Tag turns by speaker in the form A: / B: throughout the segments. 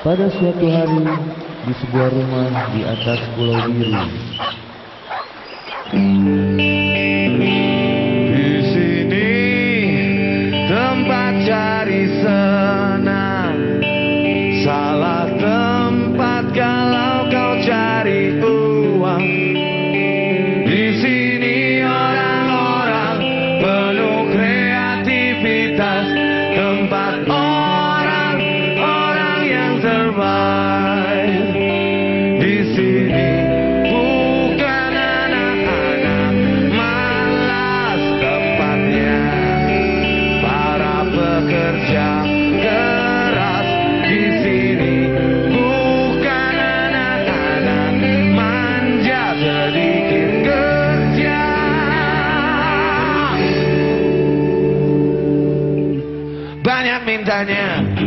A: Pada suatu hari di sebuah rumah di atas pulau biru,
B: di sini tempat cari senang, salah tempat kalau kau cari uang. Di sini orang-orang penuh kreativitas, tempat orang-orang yang terbaik. Di sini bukan anak-anak malas, tempatnya para pekerja keras. Di sini bukan anak-anak manja, sedikit kerja. Banyak mintanya.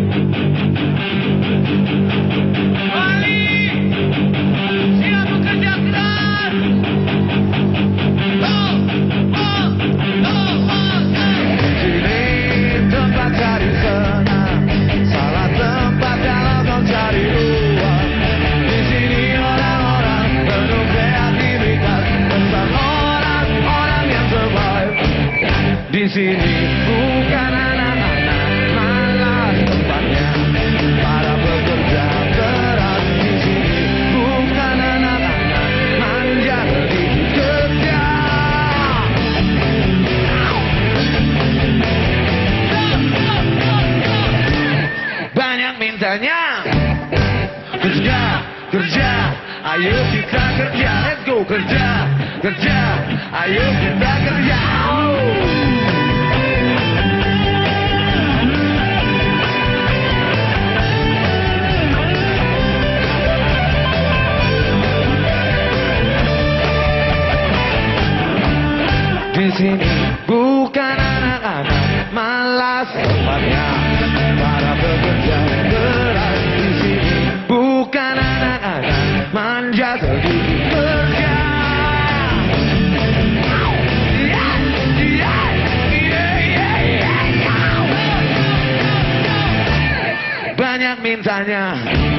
B: Di sini bukan anak-anak malas, tempatnya para pekerja keras. Di sini bukan anak-anak manja, sedikit kerja. Banyak mintanya. Kerja, kerja, ayo kita kerja. Let's go kerja, kerja, ayo kita kerja. Di sini bukan anak-anak malas, tempatnya para pekerja keras. Di sini bukan anak-anak manja, sedikit kerja. Banyak mintanya.